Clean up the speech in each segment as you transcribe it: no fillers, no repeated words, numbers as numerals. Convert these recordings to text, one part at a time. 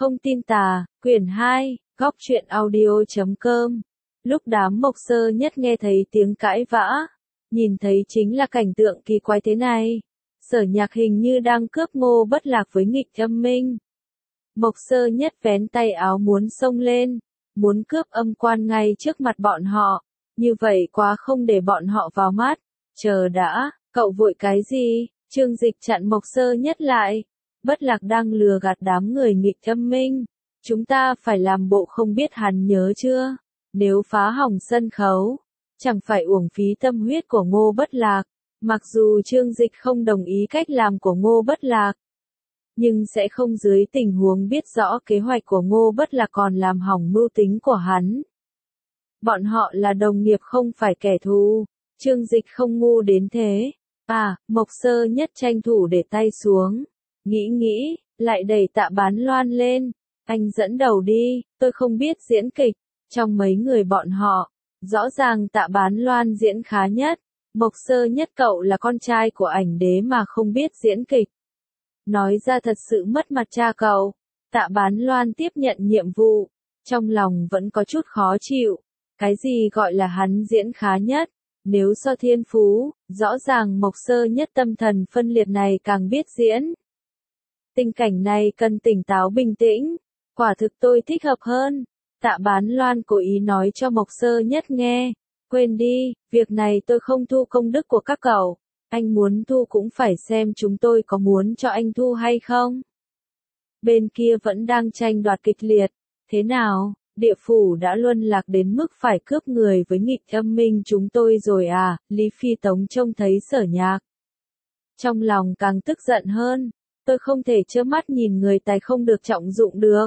Không tin tà, quyển 2, góc truyện audio.com. Lúc đám Mộc Sơ Nhất nghe thấy tiếng cãi vã, nhìn thấy chính là cảnh tượng kỳ quái thế này. Sở Nhạc hình như đang cướp Ngô Bất Lạc với Nghịch Âm Minh. Mộc Sơ Nhất vén tay áo muốn xông lên, muốn cướp Âm Quan ngay trước mặt bọn họ, như vậy quá không để bọn họ vào mắt. Chờ đã, cậu vội cái gì? Trương Dịch chặn Mộc Sơ Nhất lại. Bất Lạc đang lừa gạt đám người Nghịch Âm Minh. Chúng ta phải làm bộ không biết hắn nhớ chưa? Nếu phá hỏng sân khấu, chẳng phải uổng phí tâm huyết của Ngô Bất Lạc. Mặc dù Trương Dịch không đồng ý cách làm của Ngô Bất Lạc, nhưng sẽ không dưới tình huống biết rõ kế hoạch của Ngô Bất Lạc còn làm hỏng mưu tính của hắn. Bọn họ là đồng nghiệp không phải kẻ thù. Trương Dịch không ngu đến thế. Mộc Sơ Nhất tranh thủ để tay xuống. Nghĩ, lại đẩy Tạ Bán Loan lên. Anh dẫn đầu đi, tôi không biết diễn kịch. Trong mấy người bọn họ, rõ ràng Tạ Bán Loan diễn khá nhất. Mộc Sơ Nhất cậu là con trai của ảnh đế mà không biết diễn kịch. Nói ra thật sự mất mặt cha cậu. Tạ Bán Loan tiếp nhận nhiệm vụ. Trong lòng vẫn có chút khó chịu. Cái gì gọi là hắn diễn khá nhất? Nếu so thiên phú, rõ ràng Mộc Sơ Nhất tâm thần phân liệt này càng biết diễn. Tình cảnh này cần tỉnh táo bình tĩnh. Quả thực tôi thích hợp hơn. Tạ Bán Loan cố ý nói cho Mộc Sơ Nhất nghe. Quên đi, việc này tôi không thu công đức của các cậu. Anh muốn thu cũng phải xem chúng tôi có muốn cho anh thu hay không. Bên kia vẫn đang tranh đoạt kịch liệt. Thế nào, địa phủ đã luân lạc đến mức phải cướp người với Nghịch Âm Minh chúng tôi rồi à? Lý Phi Tống trông thấy Sở Nhạc. Trong lòng càng tức giận hơn. Tôi không thể trơ mắt nhìn người tài không được trọng dụng được.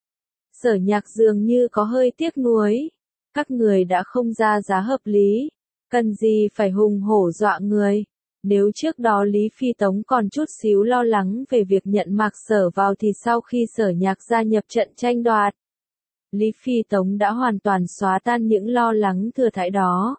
Sở Nhạc dường như có hơi tiếc nuối. Các người đã không ra giá hợp lý. Cần gì phải hùng hổ dọa người. Nếu trước đó Lý Phi Tống còn chút xíu lo lắng về việc nhận Mạc Sở vào thì sau khi Sở Nhạc gia nhập trận tranh đoạt, Lý Phi Tống đã hoàn toàn xóa tan những lo lắng thừa thãi đó.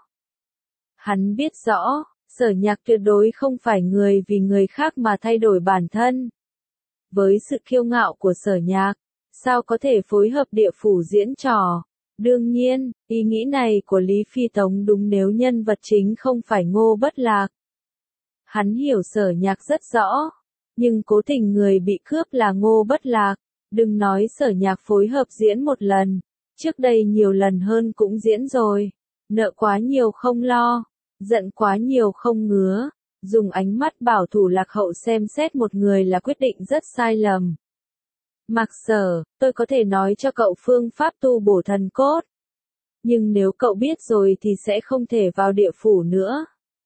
Hắn biết rõ, Sở Nhạc tuyệt đối không phải người vì người khác mà thay đổi bản thân. Với sự kiêu ngạo của Sở Nhạc, sao có thể phối hợp địa phủ diễn trò? Đương nhiên, ý nghĩ này của Lý Phi Tống đúng nếu nhân vật chính không phải Ngô Bất Lạc. Hắn hiểu Sở Nhạc rất rõ, nhưng cố tình người bị cướp là Ngô Bất Lạc. Đừng nói Sở Nhạc phối hợp diễn một lần, trước đây nhiều lần hơn cũng diễn rồi. Nợ quá nhiều không lo, giận quá nhiều không ngứa, dùng ánh mắt bảo thủ lạc hậu xem xét một người là quyết định rất sai lầm. Mạc Sở, tôi có thể nói cho cậu phương pháp tu bổ thần cốt. Nhưng nếu cậu biết rồi thì sẽ không thể vào địa phủ nữa.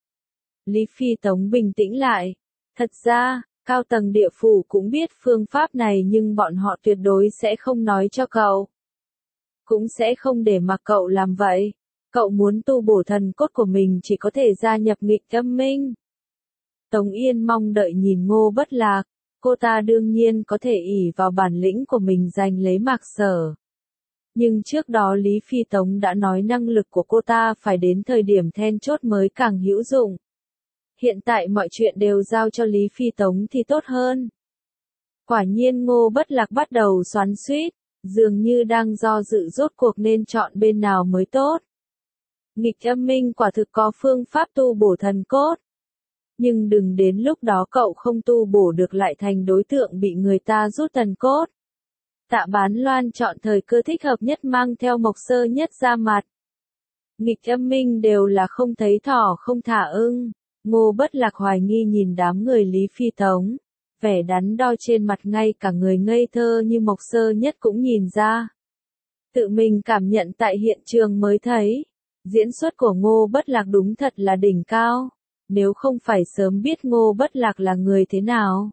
Lý Phi Tống bình tĩnh lại. Thật ra, cao tầng địa phủ cũng biết phương pháp này nhưng bọn họ tuyệt đối sẽ không nói cho cậu. Cũng sẽ không để mặc cậu làm vậy. Cậu muốn tu bổ thần cốt của mình chỉ có thể gia nhập Nghịch Âm Minh. Tống Yên mong đợi nhìn Ngô Bất Lạc. Cô ta đương nhiên có thể ỷ vào bản lĩnh của mình giành lấy Mạc Sở. Nhưng trước đó Lý Phi Tống đã nói năng lực của cô ta phải đến thời điểm then chốt mới càng hữu dụng. Hiện tại mọi chuyện đều giao cho Lý Phi Tống thì tốt hơn. Quả nhiên Ngô Bất Lạc bắt đầu xoắn xuýt, dường như đang do dự rốt cuộc nên chọn bên nào mới tốt. Nghịch Âm Minh quả thực có phương pháp tu bổ thần cốt. Nhưng đừng đến lúc đó cậu không tu bổ được lại thành đối tượng bị người ta rút thần cốt. Tạ Bán Loan chọn thời cơ thích hợp nhất mang theo Mộc Sơ Nhất ra mặt. Nghịch Âm Minh đều là không thấy thỏ không thả ưng. Ngô Bất Lạc hoài nghi nhìn đám người Lý Phi Tống. Vẻ đắn đo trên mặt ngay cả người ngây thơ như Mộc Sơ Nhất cũng nhìn ra. Tự mình cảm nhận tại hiện trường mới thấy. Diễn xuất của Ngô Bất Lạc đúng thật là đỉnh cao. Nếu không phải sớm biết Ngô Bất Lạc là người thế nào,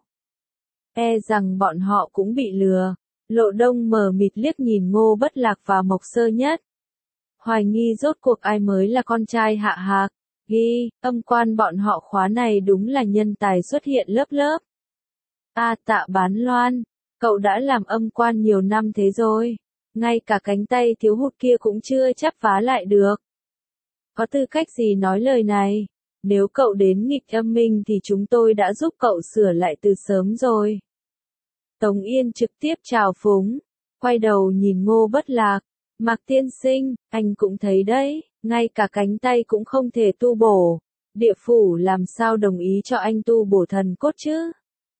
e rằng bọn họ cũng bị lừa. Lộ Đông mờ mịt liếc nhìn Ngô Bất Lạc và Mộc Sơ Nhất. Hoài nghi rốt cuộc ai mới là con trai Hạ Hạc. Âm quan bọn họ khóa này đúng là nhân tài xuất hiện lớp lớp. Tạ Bán Loan, cậu đã làm âm quan nhiều năm thế rồi. Ngay cả cánh tay thiếu hụt kia cũng chưa chắp vá lại được. Có tư cách gì nói lời này? Nếu cậu đến Nghịch Âm Minh thì chúng tôi đã giúp cậu sửa lại từ sớm rồi. Tống Yên trực tiếp chào phúng, quay đầu nhìn Ngô Bất Lạc, Mạc tiên sinh, anh cũng thấy đấy, ngay cả cánh tay cũng không thể tu bổ, địa phủ làm sao đồng ý cho anh tu bổ thần cốt chứ?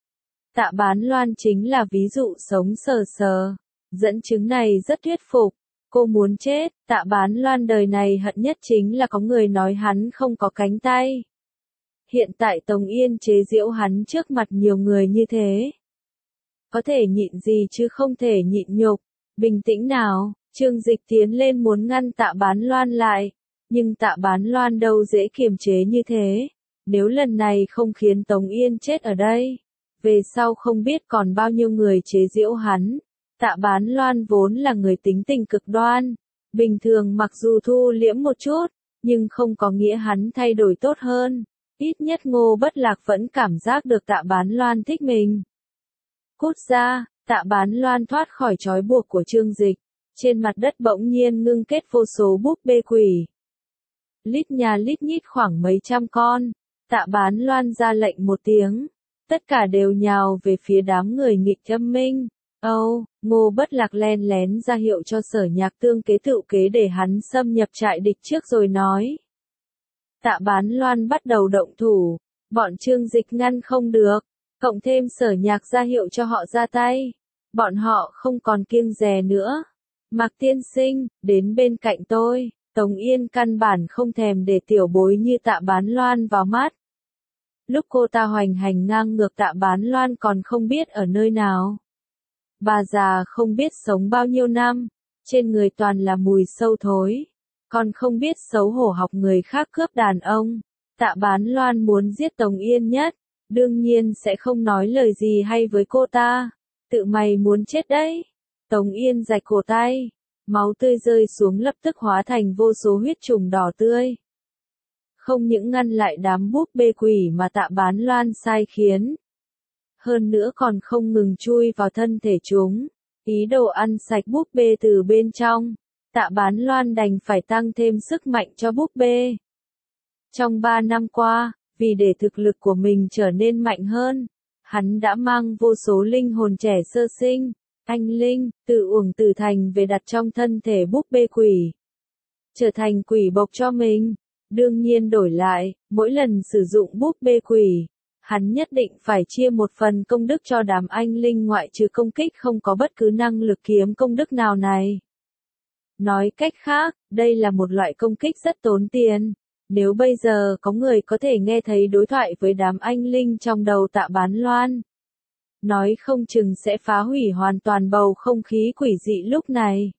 Tạ Bán Loan chính là ví dụ sống sờ sờ, dẫn chứng này rất thuyết phục. Cô muốn chết, Tạ Bán Loan đời này hận nhất chính là có người nói hắn không có cánh tay. Hiện tại Tống Yên chế giễu hắn trước mặt nhiều người như thế. Có thể nhịn gì chứ không thể nhịn nhục, bình tĩnh nào, Trương Dịch tiến lên muốn ngăn Tạ Bán Loan lại, nhưng Tạ Bán Loan đâu dễ kiềm chế như thế, nếu lần này không khiến Tống Yên chết ở đây, về sau không biết còn bao nhiêu người chế giễu hắn. Tạ Bán Loan vốn là người tính tình cực đoan, bình thường mặc dù thu liễm một chút, nhưng không có nghĩa hắn thay đổi tốt hơn, ít nhất Ngô Bất Lạc vẫn cảm giác được Tạ Bán Loan thích mình. Cút ra, Tạ Bán Loan thoát khỏi trói buộc của Trương Dịch, trên mặt đất bỗng nhiên ngưng kết vô số búp bê quỷ. Lít nhà lít nhít khoảng mấy trăm con, Tạ Bán Loan ra lệnh một tiếng, tất cả đều nhào về phía đám người nghịch âm minh. Ngô Bất Lạc len lén ra hiệu cho Sở Nhạc tương kế tự kế để hắn xâm nhập trại địch trước rồi nói. Tạ Bán Loan bắt đầu động thủ, bọn Trương Dịch ngăn không được, cộng thêm Sở Nhạc ra hiệu cho họ ra tay, bọn họ không còn kiêng dè nữa. Mạc tiên sinh, đến bên cạnh tôi, Tống Yên căn bản không thèm để tiểu bối như Tạ Bán Loan vào mắt. Lúc cô ta hoành hành ngang ngược Tạ Bán Loan còn không biết ở nơi nào. Bà già không biết sống bao nhiêu năm, trên người toàn là mùi sâu thối, còn không biết xấu hổ học người khác cướp đàn ông. Tạ Bán Loan muốn giết Tống Yên nhất, đương nhiên sẽ không nói lời gì hay với cô ta. Tự mày muốn chết đấy. Tống Yên rạch cổ tay, máu tươi rơi xuống lập tức hóa thành vô số huyết trùng đỏ tươi. Không những ngăn lại đám búp bê quỷ mà Tạ Bán Loan sai khiến, hơn nữa còn không ngừng chui vào thân thể chúng, ý đồ ăn sạch búp bê từ bên trong. Tạ Bán Loan đành phải tăng thêm sức mạnh cho búp bê. Trong 3 năm qua, vì để thực lực của mình trở nên mạnh hơn, hắn đã mang vô số linh hồn trẻ sơ sinh, anh linh, từ uổng tử thành về đặt trong thân thể búp bê quỷ, trở thành quỷ bộc cho mình. Đương nhiên đổi lại, mỗi lần sử dụng búp bê quỷ, hắn nhất định phải chia một phần công đức cho đám anh linh ngoại trừ công kích không có bất cứ năng lực kiếm công đức nào này. Nói cách khác, đây là một loại công kích rất tốn tiền. Nếu bây giờ có người có thể nghe thấy đối thoại với đám anh linh trong đầu Tạ Bán Loan, nói không chừng sẽ phá hủy hoàn toàn bầu không khí quỷ dị lúc này.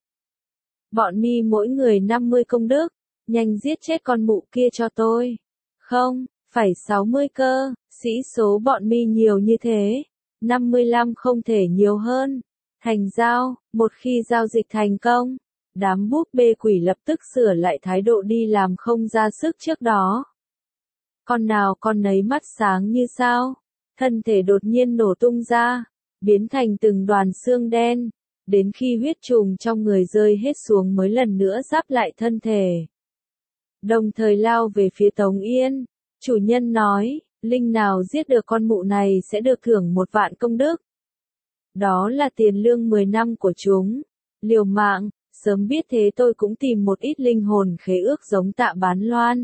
Bọn mi mỗi người 50 công đức, nhanh giết chết con mụ kia cho tôi. Không, phải 60 cơ, sĩ số bọn mi nhiều như thế, 55 không thể nhiều hơn. Thành giao, một khi giao dịch thành công, đám búp bê quỷ lập tức sửa lại thái độ đi làm không ra sức trước đó. Con nào con nấy mắt sáng như sao, thân thể đột nhiên nổ tung ra, biến thành từng đoàn xương đen, đến khi huyết trùng trong người rơi hết xuống mới lần nữa giáp lại thân thể. Đồng thời lao về phía Tống Yên, chủ nhân nói, linh nào giết được con mụ này sẽ được thưởng 1 vạn công đức. Đó là tiền lương 10 năm của chúng. Liều mạng, sớm biết thế tôi cũng tìm một ít linh hồn khế ước giống Tạ Bán Loan.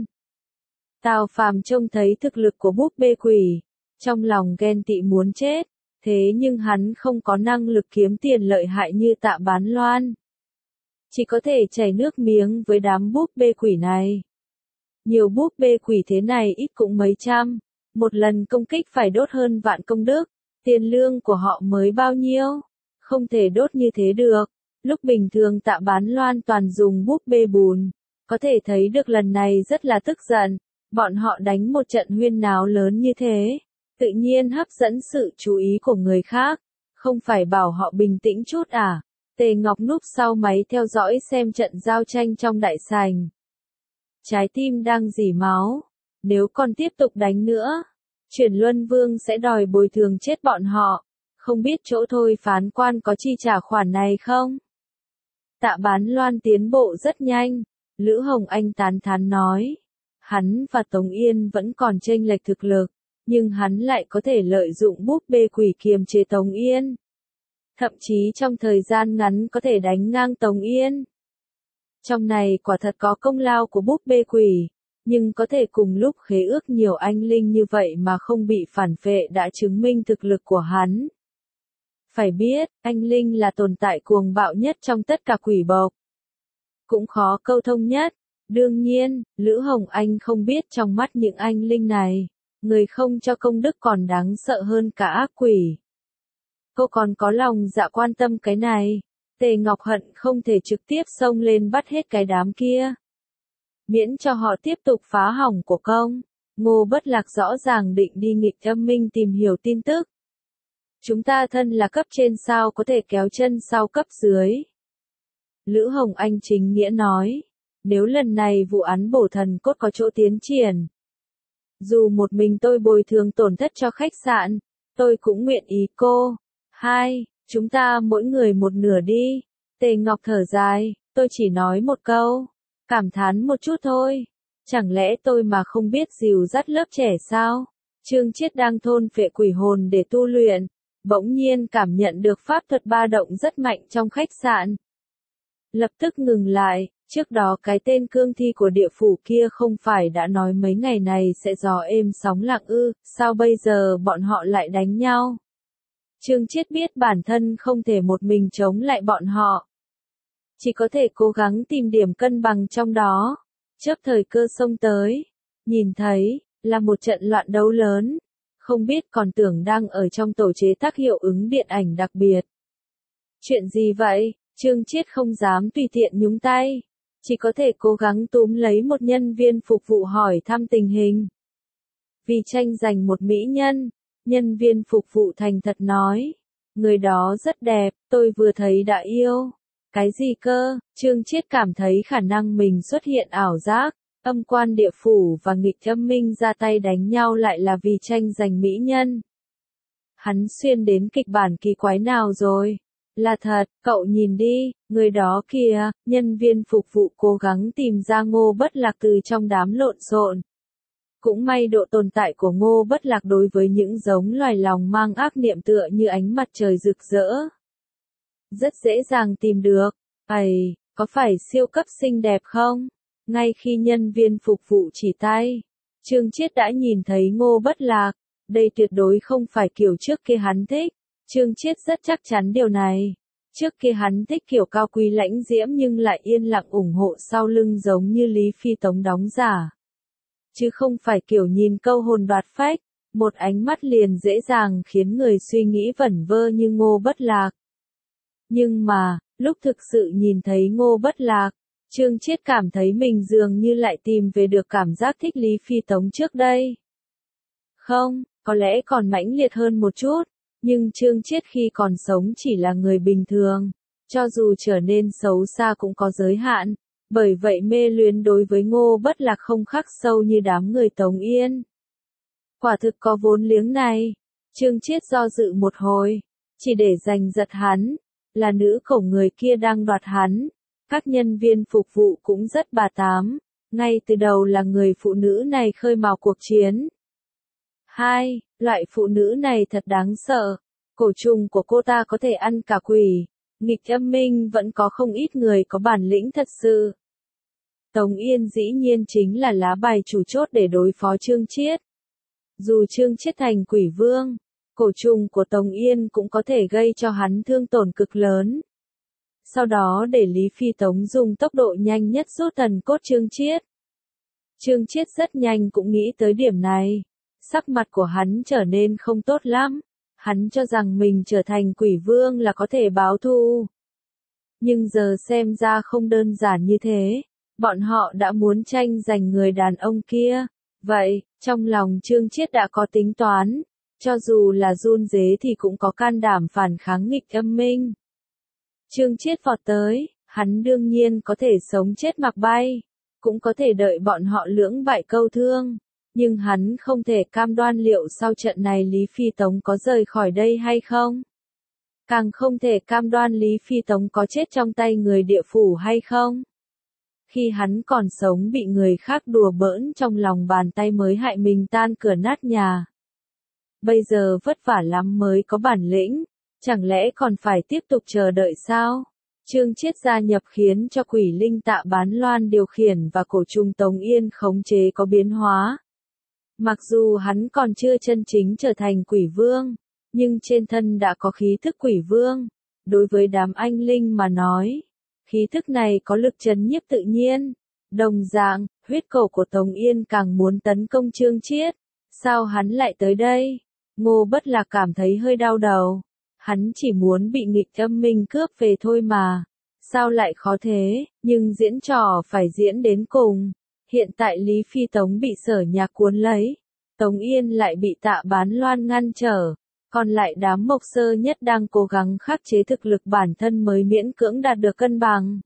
Tào Phàm trông thấy thực lực của búp bê quỷ, trong lòng ghen tị muốn chết, thế nhưng hắn không có năng lực kiếm tiền lợi hại như Tạ Bán Loan. Chỉ có thể chảy nước miếng với đám búp bê quỷ này. Nhiều búp bê quỷ thế này ít cũng mấy trăm, một lần công kích phải đốt hơn vạn công đức, tiền lương của họ mới bao nhiêu, không thể đốt như thế được. Lúc bình thường Tạ Bán Loan toàn dùng búp bê bùn, có thể thấy được lần này rất là tức giận, bọn họ đánh một trận huyên náo lớn như thế, tự nhiên hấp dẫn sự chú ý của người khác, không phải bảo họ bình tĩnh chút à? Tề Ngọc núp sau máy theo dõi xem trận giao tranh trong đại sảnh. Trái tim đang rỉ máu, nếu còn tiếp tục đánh nữa, Chuyển Luân Vương sẽ đòi bồi thường chết bọn họ, không biết chỗ thôi phán quan có chi trả khoản này không? Tạ Bán Loan tiến bộ rất nhanh, Lữ Hồng Anh tán thán nói. Hắn và Tống Yên vẫn còn chênh lệch thực lực, nhưng hắn lại có thể lợi dụng búp bê quỷ kiềm chế Tống Yên. thậm chí trong thời gian ngắn có thể đánh ngang Tống Yên. Trong này quả thật có công lao của búp bê quỷ, nhưng có thể cùng lúc khế ước nhiều anh linh như vậy mà không bị phản phệ đã chứng minh thực lực của hắn. Phải biết, anh linh là tồn tại cuồng bạo nhất trong tất cả quỷ bộc. Cũng khó câu thông nhất. Đương nhiên, Lữ Hồng Anh không biết trong mắt những anh linh này, người không cho công đức còn đáng sợ hơn cả ác quỷ. Cô còn có lòng dạ quan tâm cái này. Tề Ngọc hận không thể trực tiếp xông lên bắt hết cái đám kia. Miễn cho họ tiếp tục phá hỏng của công. Ngô Bất Lạc rõ ràng định đi nghịch âm minh tìm hiểu tin tức. Chúng ta thân là cấp trên sao có thể kéo chân sau cấp dưới. Lữ Hồng Anh chính nghĩa nói. Nếu lần này vụ án bổ thần cốt có chỗ tiến triển. Dù một mình tôi bồi thường tổn thất cho khách sạn, tôi cũng nguyện ý cô. 2. Chúng ta mỗi người một nửa đi. Tề Ngọc thở dài, tôi chỉ nói một câu. Cảm thán một chút thôi. Chẳng lẽ tôi mà không biết dìu dắt lớp trẻ sao? Trương Chiết đang thôn phệ quỷ hồn để tu luyện. Bỗng nhiên cảm nhận được pháp thuật ba động rất mạnh trong khách sạn. Lập tức ngừng lại, trước đó cái tên cương thi của địa phủ kia không phải đã nói mấy ngày này sẽ gió êm sóng lặng ư, sao bây giờ bọn họ lại đánh nhau? Trương Chiết biết bản thân không thể một mình chống lại bọn họ. Chỉ có thể cố gắng tìm điểm cân bằng trong đó. Chớp thời cơ xông tới, nhìn thấy, là một trận loạn đấu lớn. Không biết còn tưởng đang ở trong tổ chế tác hiệu ứng điện ảnh đặc biệt. Chuyện gì vậy? Trương Chiết không dám tùy tiện nhúng tay. Chỉ có thể cố gắng túm lấy một nhân viên phục vụ hỏi thăm tình hình. Vì tranh giành một mỹ nhân, nhân viên phục vụ thành thật nói. Người đó rất đẹp, tôi vừa thấy đã yêu. Cái gì cơ? Trương Chiết cảm thấy khả năng mình xuất hiện ảo giác. Âm quan địa phủ và nghịch âm minh ra tay đánh nhau lại là vì tranh giành mỹ nhân. Hắn xuyên đến kịch bản kỳ quái nào rồi? Là thật, cậu nhìn đi, người đó kìa, nhân viên phục vụ cố gắng tìm ra Ngô Bất Lạc từ trong đám lộn xộn. Cũng may độ tồn tại của Ngô Bất Lạc đối với những giống loài lòng mang ác niệm tựa như ánh mặt trời rực rỡ. Rất dễ dàng tìm được. Có phải siêu cấp xinh đẹp không? Ngay khi nhân viên phục vụ chỉ tay, Trương Chiết đã nhìn thấy Ngô Bất Lạc. Đây tuyệt đối không phải kiểu trước kia hắn thích. Trương Chiết rất chắc chắn điều này. Trước kia hắn thích kiểu cao quý lãnh diễm nhưng lại yên lặng ủng hộ sau lưng giống như Lý Phi Tống đóng giả. Chứ không phải kiểu nhìn câu hồn đoạt phách, một ánh mắt liền dễ dàng khiến người suy nghĩ vẩn vơ như Ngô Bất Lạc. Nhưng mà, lúc thực sự nhìn thấy Ngô Bất Lạc, Trương Chiết cảm thấy mình dường như lại tìm về được cảm giác thích Lý Phi Tống trước đây. Không, có lẽ còn mãnh liệt hơn một chút. Nhưng Trương Chiết khi còn sống chỉ là người bình thường, cho dù trở nên xấu xa cũng có giới hạn, bởi vậy mê luyến đối với Ngô Bất Lạc không khắc sâu như đám người Tống Yên. Quả thực có vốn liếng này, Trương Chiết do dự một hồi, chỉ để giành giật hắn, là nữ khổng người kia đang đoạt hắn, các nhân viên phục vụ cũng rất bà tám, ngay từ đầu là người phụ nữ này khơi mào cuộc chiến. 2. Loại phụ nữ này thật đáng sợ. Cổ trùng của cô ta có thể ăn cả quỷ. Nghịch âm minh vẫn có không ít người có bản lĩnh thật sự. Tống Yên dĩ nhiên chính là lá bài chủ chốt để đối phó Trương Chiết. Dù Trương Chiết thành quỷ vương, cổ trùng của Tống Yên cũng có thể gây cho hắn thương tổn cực lớn. Sau đó để Lý Phi Tống dùng tốc độ nhanh nhất rút thần cốt Trương Chiết. Trương Chiết rất nhanh cũng nghĩ tới điểm này. Sắc mặt của hắn trở nên không tốt lắm. Hắn cho rằng mình trở thành quỷ vương là có thể báo thù. Nhưng giờ xem ra không đơn giản như thế. Bọn họ đã muốn tranh giành người đàn ông kia. Vậy, trong lòng Trương Chiết đã có tính toán. Cho dù là run rế thì cũng có can đảm phản kháng nghịch âm minh. Trương Chiết vọt tới, hắn đương nhiên có thể sống chết mặc bay. Cũng có thể đợi bọn họ lưỡng bại câu thương. Nhưng hắn không thể cam đoan liệu sau trận này Lý Phi Tống có rời khỏi đây hay không. Càng không thể cam đoan Lý Phi Tống có chết trong tay người địa phủ hay không. Khi hắn còn sống bị người khác đùa bỡn trong lòng bàn tay mới hại mình tan cửa nát nhà. Bây giờ vất vả lắm mới có bản lĩnh, Chẳng lẽ còn phải tiếp tục chờ đợi sao? Trương Chiết gia nhập khiến cho quỷ linh Tạ Bán Loan điều khiển và cổ trùng Tống Yên khống chế có biến hóa. Mặc dù hắn còn chưa chân chính trở thành quỷ vương, nhưng trên thân đã có khí thức quỷ vương. Đối với đám anh linh mà nói, khí thức này có lực trấn nhiếp tự nhiên. Đồng dạng, huyết cổ của Tống Yên càng muốn tấn công Trương Chiết. Sao hắn lại tới đây? Ngô Bất Lạc cảm thấy hơi đau đầu. Hắn chỉ muốn bị nghịch âm minh cướp về thôi mà. Sao lại khó thế, nhưng diễn trò phải diễn đến cùng. Hiện tại Lý Phi Tống bị Sở Nhạc cuốn lấy. Tống Yên lại bị Tạ Bán Loan ngăn trở. Còn lại đám Mộc Sơ Nhất đang cố gắng khắc chế thực lực bản thân mới miễn cưỡng đạt được cân bằng.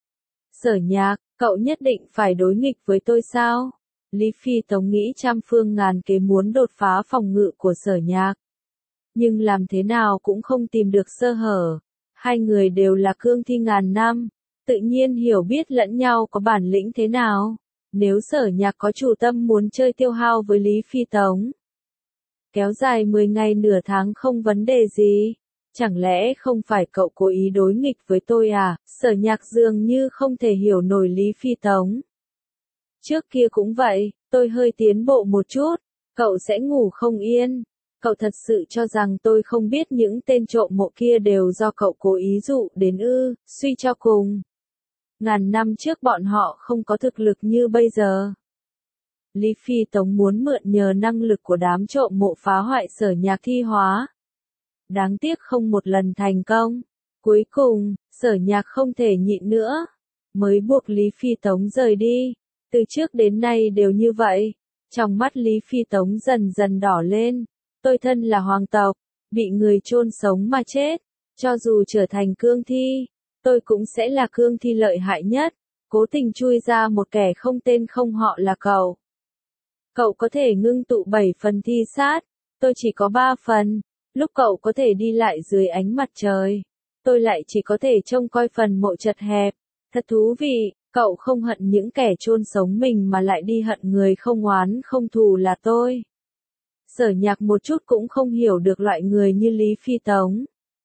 Sở Nhạc, cậu nhất định phải đối nghịch với tôi sao? Lý Phi Tống nghĩ trăm phương ngàn kế muốn đột phá phòng ngự của Sở Nhạc. Nhưng làm thế nào cũng không tìm được sơ hở. Hai người đều là cương thi ngàn năm, tự nhiên hiểu biết lẫn nhau có bản lĩnh thế nào. Nếu Sở Nhạc có chủ tâm muốn chơi tiêu hao với Lý Phi Tống, kéo dài 10 ngày nửa tháng không vấn đề gì. Chẳng lẽ không phải cậu cố ý đối nghịch với tôi à? Sở Nhạc dường như không thể hiểu nổi Lý Phi Tống. Trước kia cũng vậy, tôi hơi tiến bộ một chút, cậu sẽ ngủ không yên. Cậu thật sự cho rằng tôi không biết những tên trộm mộ kia đều do cậu cố ý dụ đến ư? Suy cho cùng, ngàn năm trước bọn họ không có thực lực như bây giờ. Lý Phi Tống muốn mượn nhờ năng lực của đám trộm mộ phá hoại Sở Nhạc thi hóa. Đáng tiếc không một lần thành công. Cuối cùng, Sở Nhạc không thể nhịn nữa, mới buộc Lý Phi Tống rời đi. Từ trước đến nay đều như vậy. Trong mắt Lý Phi Tống dần dần đỏ lên. Tôi thân là hoàng tộc, bị người chôn sống mà chết. Cho dù trở thành cương thi, tôi cũng sẽ là cương thi lợi hại nhất. Cố tình chui ra một kẻ không tên không họ là cậu. Cậu có thể ngưng tụ 7 phần thi sát, tôi chỉ có 3 phần. Lúc cậu có thể đi lại dưới ánh mặt trời, tôi lại chỉ có thể trông coi phần mộ chật hẹp. Thật thú vị, cậu không hận những kẻ chôn sống mình mà lại đi hận người không oán không thù là tôi. Sở Nhạc một chút cũng không hiểu được loại người như Lý Phi Tống.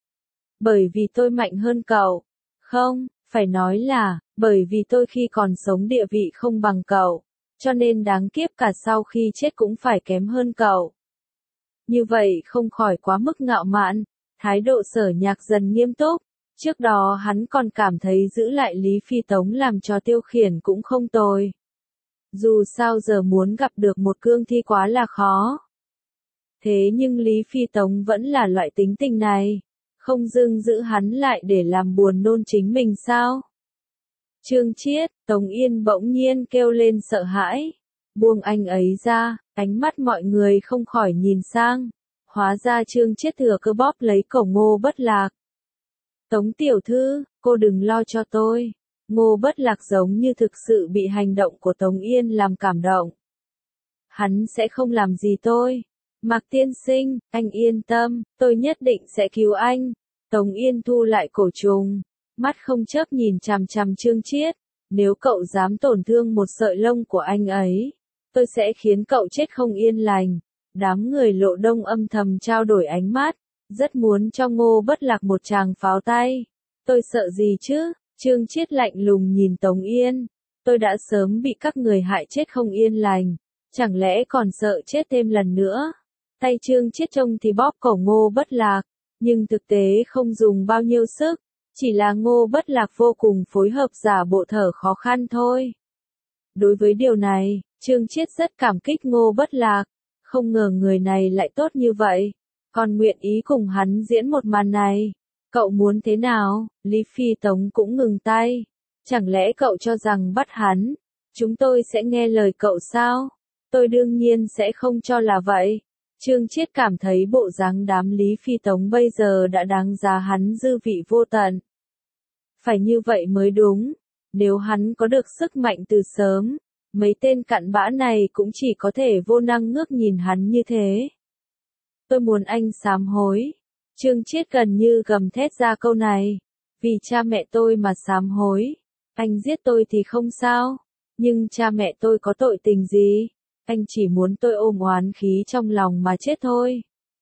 Bởi vì tôi mạnh hơn cậu. Không, phải nói là, bởi vì tôi khi còn sống địa vị không bằng cậu. Cho nên đáng kiếp cả sau khi chết cũng phải kém hơn cậu. Như vậy không khỏi quá mức ngạo mạn. Thái độ Sở Nhạc dần nghiêm túc. Trước đó hắn còn cảm thấy giữ lại Lý Phi Tống làm cho tiêu khiển cũng không tồi. Dù sao giờ muốn gặp được một cương thi quá là khó. Thế nhưng Lý Phi Tống vẫn là loại tính tình này. Không dưng giữ hắn lại để làm buồn nôn chính mình sao? Trương Chiết, Tống Yên bỗng nhiên kêu lên sợ hãi. Buông anh ấy ra, ánh mắt mọi người không khỏi nhìn sang. Hóa ra Trương Chiết thừa cơ bóp lấy cổ Ngô Bất Lạc. Tống tiểu thư, cô đừng lo cho tôi. Ngô Bất Lạc giống như thực sự bị hành động của Tống Yên làm cảm động. Hắn sẽ không làm gì tôi. Mạc tiên sinh, anh yên tâm, tôi nhất định sẽ cứu anh. Tống Yên thu lại cổ trùng, mắt không chớp nhìn chằm chằm Trương Chiết. Nếu cậu dám tổn thương một sợi lông của anh ấy, tôi sẽ khiến cậu chết không yên lành. Đám người Lộ Đông âm thầm trao đổi ánh mắt, rất muốn cho Ngô Bất Lạc một tràng pháo tay. Tôi sợ gì chứ? Trương Chiết lạnh lùng nhìn Tống Yên. Tôi đã sớm bị các người hại chết không yên lành, chẳng lẽ còn sợ chết thêm lần nữa? Tay Trương Chiết trông thì bóp cổ Ngô Bất Lạc, nhưng thực tế không dùng bao nhiêu sức, chỉ là Ngô Bất Lạc vô cùng phối hợp giả bộ thở khó khăn thôi. Đối với điều này, Trương Chiết rất cảm kích Ngô Bất Lạc, không ngờ người này lại tốt như vậy, còn nguyện ý cùng hắn diễn một màn này. Cậu muốn thế nào? Lý Phi Tống cũng ngừng tay. Chẳng lẽ cậu cho rằng bắt hắn, chúng tôi sẽ nghe lời cậu sao? Tôi đương nhiên sẽ không cho là vậy. Trương Chiết cảm thấy bộ dáng đám Lý Phi Tống bây giờ đã đáng giá hắn dư vị vô tận. Phải như vậy mới đúng. Nếu hắn có được sức mạnh từ sớm, mấy tên cặn bã này cũng chỉ có thể vô năng ngước nhìn hắn như thế. Tôi muốn anh sám hối. Trương Chiết gần như gầm thét ra câu này. Vì cha mẹ tôi mà sám hối. Anh giết tôi thì không sao. Nhưng cha mẹ tôi có tội tình gì? Anh chỉ muốn tôi ôm oán khí trong lòng mà chết thôi.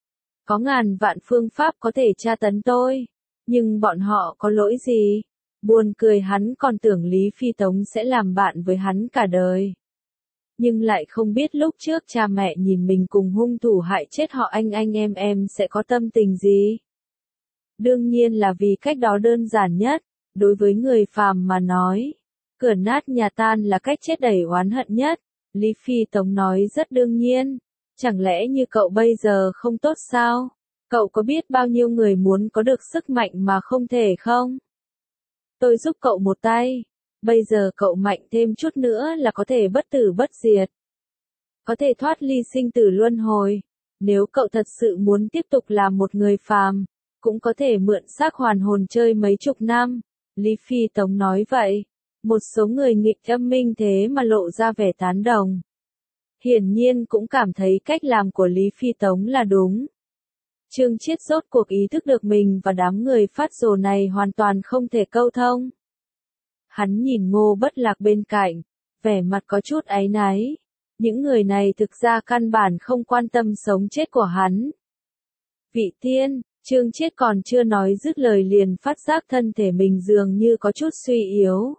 Có ngàn vạn phương pháp có thể tra tấn tôi. Nhưng bọn họ có lỗi gì? Buồn cười, hắn còn tưởng Lý Phi Tống sẽ làm bạn với hắn cả đời. Nhưng lại không biết lúc trước cha mẹ nhìn mình cùng hung thủ hại chết họ anh em sẽ có tâm tình gì. Đương nhiên là vì cách đó đơn giản nhất, đối với người phàm mà nói. Cửa nát nhà tan là cách chết đầy oán hận nhất. Lý Phi Tống nói rất đương nhiên. Chẳng lẽ như cậu bây giờ không tốt sao? Cậu có biết bao nhiêu người muốn có được sức mạnh mà không thể không? Tôi giúp cậu một tay. Bây giờ cậu mạnh thêm chút nữa là có thể bất tử bất diệt. Có thể thoát ly sinh tử luân hồi. Nếu cậu thật sự muốn tiếp tục làm một người phàm, cũng có thể mượn xác hoàn hồn chơi mấy chục năm. Lý Phi Tống nói vậy. Một số người nghịch âm minh thế mà lộ ra vẻ tán đồng. Hiển nhiên cũng cảm thấy cách làm của Lý Phi Tống là đúng. Trương Chiết rốt cuộc ý thức được mình và đám người phát rồ này hoàn toàn không thể câu thông. Hắn nhìn Ngô Bất Lạc bên cạnh, vẻ mặt có chút áy náy. Những người này thực ra căn bản không quan tâm sống chết của hắn. Vị tiên, Trương Chiết còn chưa nói dứt lời liền phát giác thân thể mình dường như có chút suy yếu.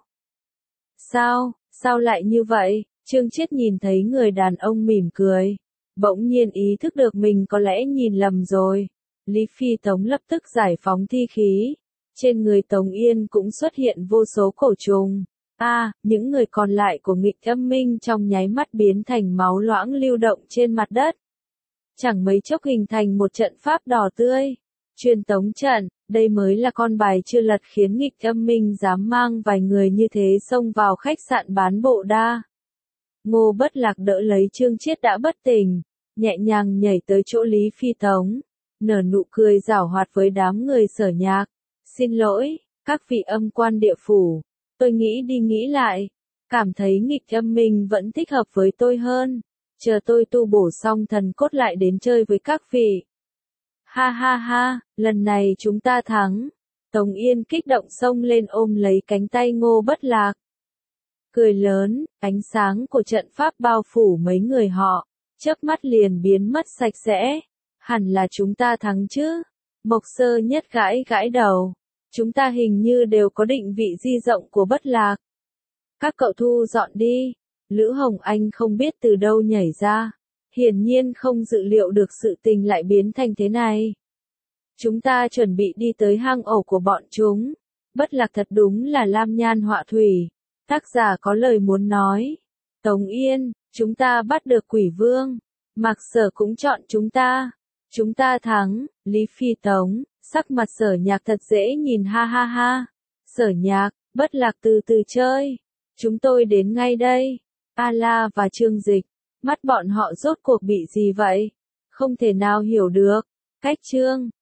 Sao lại như vậy? Trương Chiết nhìn thấy người đàn ông mỉm cười. Bỗng nhiên ý thức được mình có lẽ nhìn lầm rồi. Lý Phi Tống lập tức giải phóng thi khí. Trên người Tống Yên cũng xuất hiện vô số cổ trùng. Những người còn lại của nghịch âm minh trong nháy mắt biến thành máu loãng lưu động trên mặt đất. Chẳng mấy chốc hình thành một trận pháp đỏ tươi. Truyền tống trận, đây mới là con bài chưa lật khiến nghịch âm minh dám mang vài người như thế xông vào khách sạn bán bộ đa. Ngô Bất Lạc đỡ lấy Trương Chiết đã bất tỉnh, nhẹ nhàng nhảy tới chỗ Lý Phi Tống, nở nụ cười giảo hoạt với đám người Sở Nhạc. Xin lỗi, các vị âm quan địa phủ, tôi nghĩ đi nghĩ lại, cảm thấy nghịch âm minh vẫn thích hợp với tôi hơn, chờ tôi tu bổ xong thần cốt lại đến chơi với các vị. Ha ha ha, lần này chúng ta thắng. Tống Yên kích động xông lên ôm lấy cánh tay Ngô Bất Lạc. Cười lớn, ánh sáng của trận pháp bao phủ mấy người họ, chớp mắt liền biến mất sạch sẽ. Hẳn là chúng ta thắng chứ. Mộc Sơ Nhất gãi gãi đầu. Chúng ta hình như đều có định vị di rộng của Bất Lạc. Các cậu thu dọn đi. Lữ Hồng Anh không biết từ đâu nhảy ra. Hiển nhiên không dự liệu được sự tình lại biến thành thế này. Chúng ta chuẩn bị đi tới hang ổ của bọn chúng. Bất Lạc thật đúng là lam nhan họa thủy. Tác giả có lời muốn nói. Tống Yên, chúng ta bắt được quỷ vương. Mạc Sở cũng chọn chúng ta. Chúng ta thắng. Lý Phi Tống, sắc mặt Sở Nhạc thật dễ nhìn, ha ha ha. Sở Nhạc, Bất Lạc từ từ chơi. Chúng tôi đến ngay đây. A La và Trương Dịch, mắt bọn họ rốt cuộc bị gì vậy? Không thể nào hiểu được. Cách Trương